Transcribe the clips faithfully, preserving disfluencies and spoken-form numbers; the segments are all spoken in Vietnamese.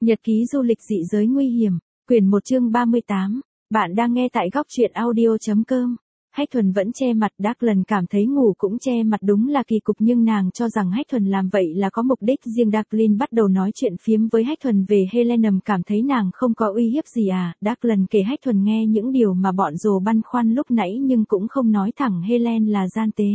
Nhật ký du lịch dị giới nguy hiểm, quyển một chương ba mươi tám, bạn đang nghe tại góc truyện audio chấm com. Hách Thuần vẫn che mặt, Đắc Lần cảm thấy ngủ cũng che mặt đúng là kỳ cục nhưng nàng cho rằng Hách Thuần làm vậy là có mục đích riêng. Jacqueline bắt đầu nói chuyện phiếm với Hách Thuần về Helen, cảm thấy nàng không có uy hiếp gì à. Đắc Lần kể Hách Thuần nghe những điều mà bọn Rồ băn khoăn lúc nãy nhưng cũng không nói thẳng Helen là gian tế.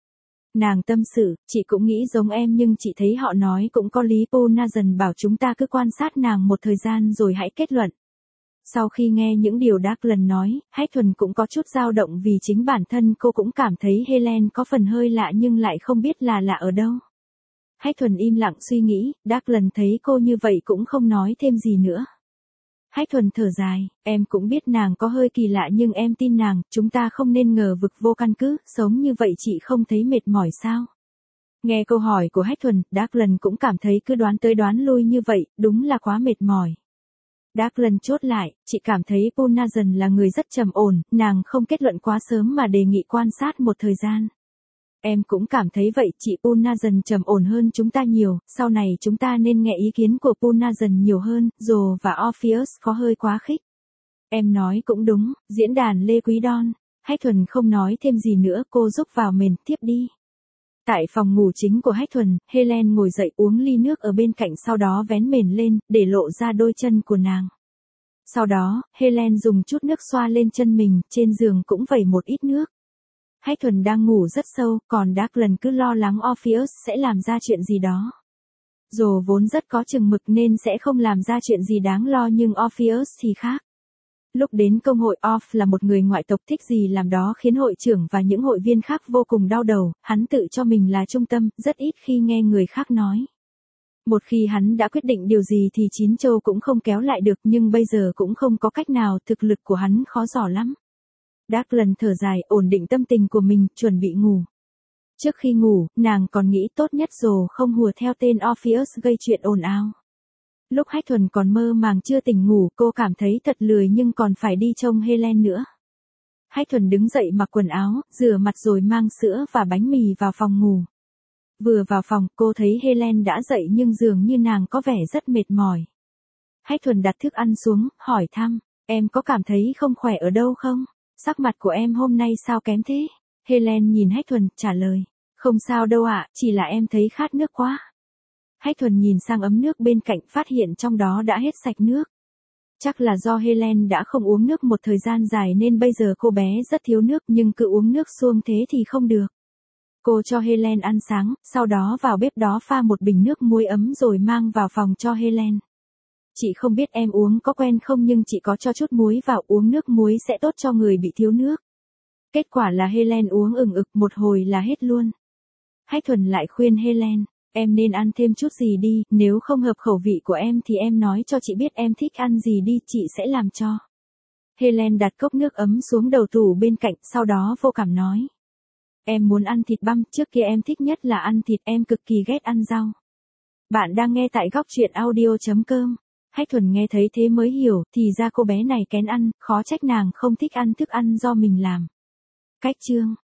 Nàng tâm sự, chị cũng nghĩ giống em nhưng chị thấy họ nói cũng có lý. Punazan bảo chúng ta cứ quan sát nàng một thời gian rồi hãy kết luận. Sau khi nghe những điều Đắc Lần nói, Hách Thuần cũng có chút dao động vì chính bản thân cô cũng cảm thấy Helen có phần hơi lạ nhưng lại không biết là lạ ở đâu. Hách Thuần im lặng suy nghĩ, Đắc Lần thấy cô như vậy cũng không nói thêm gì nữa. Hách Thuần thở dài, em cũng biết nàng có hơi kỳ lạ nhưng em tin nàng, chúng ta không nên ngờ vực vô căn cứ, sống như vậy chị không thấy mệt mỏi sao? Nghe câu hỏi của Hách Thuần, Đắc Lần cũng cảm thấy cứ đoán tới đoán lui như vậy, đúng là quá mệt mỏi. Đắc Lần chốt lại, chị cảm thấy Punazan là người rất trầm ổn, nàng không kết luận quá sớm mà đề nghị quan sát một thời gian. Em cũng cảm thấy vậy, chị Punazan trầm ổn hơn chúng ta nhiều, sau này chúng ta nên nghe ý kiến của Punazan nhiều hơn, Rồ và Orpheus có hơi quá khích. Em nói cũng đúng, diễn đàn Lê Quý Đon. Hách Thuần không nói thêm gì nữa, cô rúc vào mền, tiếp đi. Tại phòng ngủ chính của Hách Thuần, Helen ngồi dậy uống ly nước ở bên cạnh sau đó vén mền lên, để lộ ra đôi chân của nàng. Sau đó, Helen dùng chút nước xoa lên chân mình, trên giường cũng vẩy một ít nước. Hách Thuần đang ngủ rất sâu, còn Đắc Lần cứ lo lắng Orpheus sẽ làm ra chuyện gì đó. Rồ vốn rất có chừng mực nên sẽ không làm ra chuyện gì đáng lo nhưng Orpheus thì khác. Lúc đến công hội, Orph là một người ngoại tộc thích gì làm đó khiến hội trưởng và những hội viên khác vô cùng đau đầu, hắn tự cho mình là trung tâm, rất ít khi nghe người khác nói. Một khi hắn đã quyết định điều gì thì chín châu cũng không kéo lại được nhưng bây giờ cũng không có cách nào, thực lực của hắn khó dò lắm. Đắc Lần thở dài, ổn định tâm tình của mình, chuẩn bị ngủ. Trước khi ngủ, nàng còn nghĩ tốt nhất Rồ không hùa theo tên Orpheus gây chuyện ồn ào. Lúc Hách Thuần còn mơ màng chưa tỉnh ngủ, cô cảm thấy thật lười nhưng còn phải đi trông Helen nữa. Hách Thuần đứng dậy mặc quần áo, rửa mặt rồi mang sữa và bánh mì vào phòng ngủ. Vừa vào phòng, cô thấy Helen đã dậy nhưng dường như nàng có vẻ rất mệt mỏi. Hách Thuần đặt thức ăn xuống, hỏi thăm, em có cảm thấy không khỏe ở đâu không? Sắc mặt của em hôm nay sao kém thế? Helen nhìn Hách Thuần, trả lời, không sao đâu ạ, chỉ là em thấy khát nước quá. Hách Thuần nhìn sang ấm nước bên cạnh phát hiện trong đó đã hết sạch nước. Chắc là do Helen đã không uống nước một thời gian dài nên bây giờ cô bé rất thiếu nước nhưng cứ uống nước suông thế thì không được. Cô cho Helen ăn sáng, sau đó vào bếp đó pha một bình nước muối ấm rồi mang vào phòng cho Helen. Chị không biết em uống có quen không nhưng chị có cho chút muối vào, uống nước muối sẽ tốt cho người bị thiếu nước. Kết quả là Helen uống ừng ực một hồi là hết luôn. Hách Thuần lại khuyên Helen, em nên ăn thêm chút gì đi, nếu không hợp khẩu vị của em thì em nói cho chị biết em thích ăn gì đi, chị sẽ làm cho. Helen đặt cốc nước ấm xuống đầu tủ bên cạnh, sau đó vô cảm nói. Em muốn ăn thịt băm, trước kia em thích nhất là ăn thịt, em cực kỳ ghét ăn rau. Bạn đang nghe tại góc truyện audio chấm com. Hách Thuần nghe thấy thế mới hiểu, thì ra cô bé này kén ăn, khó trách nàng không thích ăn thức ăn do mình làm. Cách chương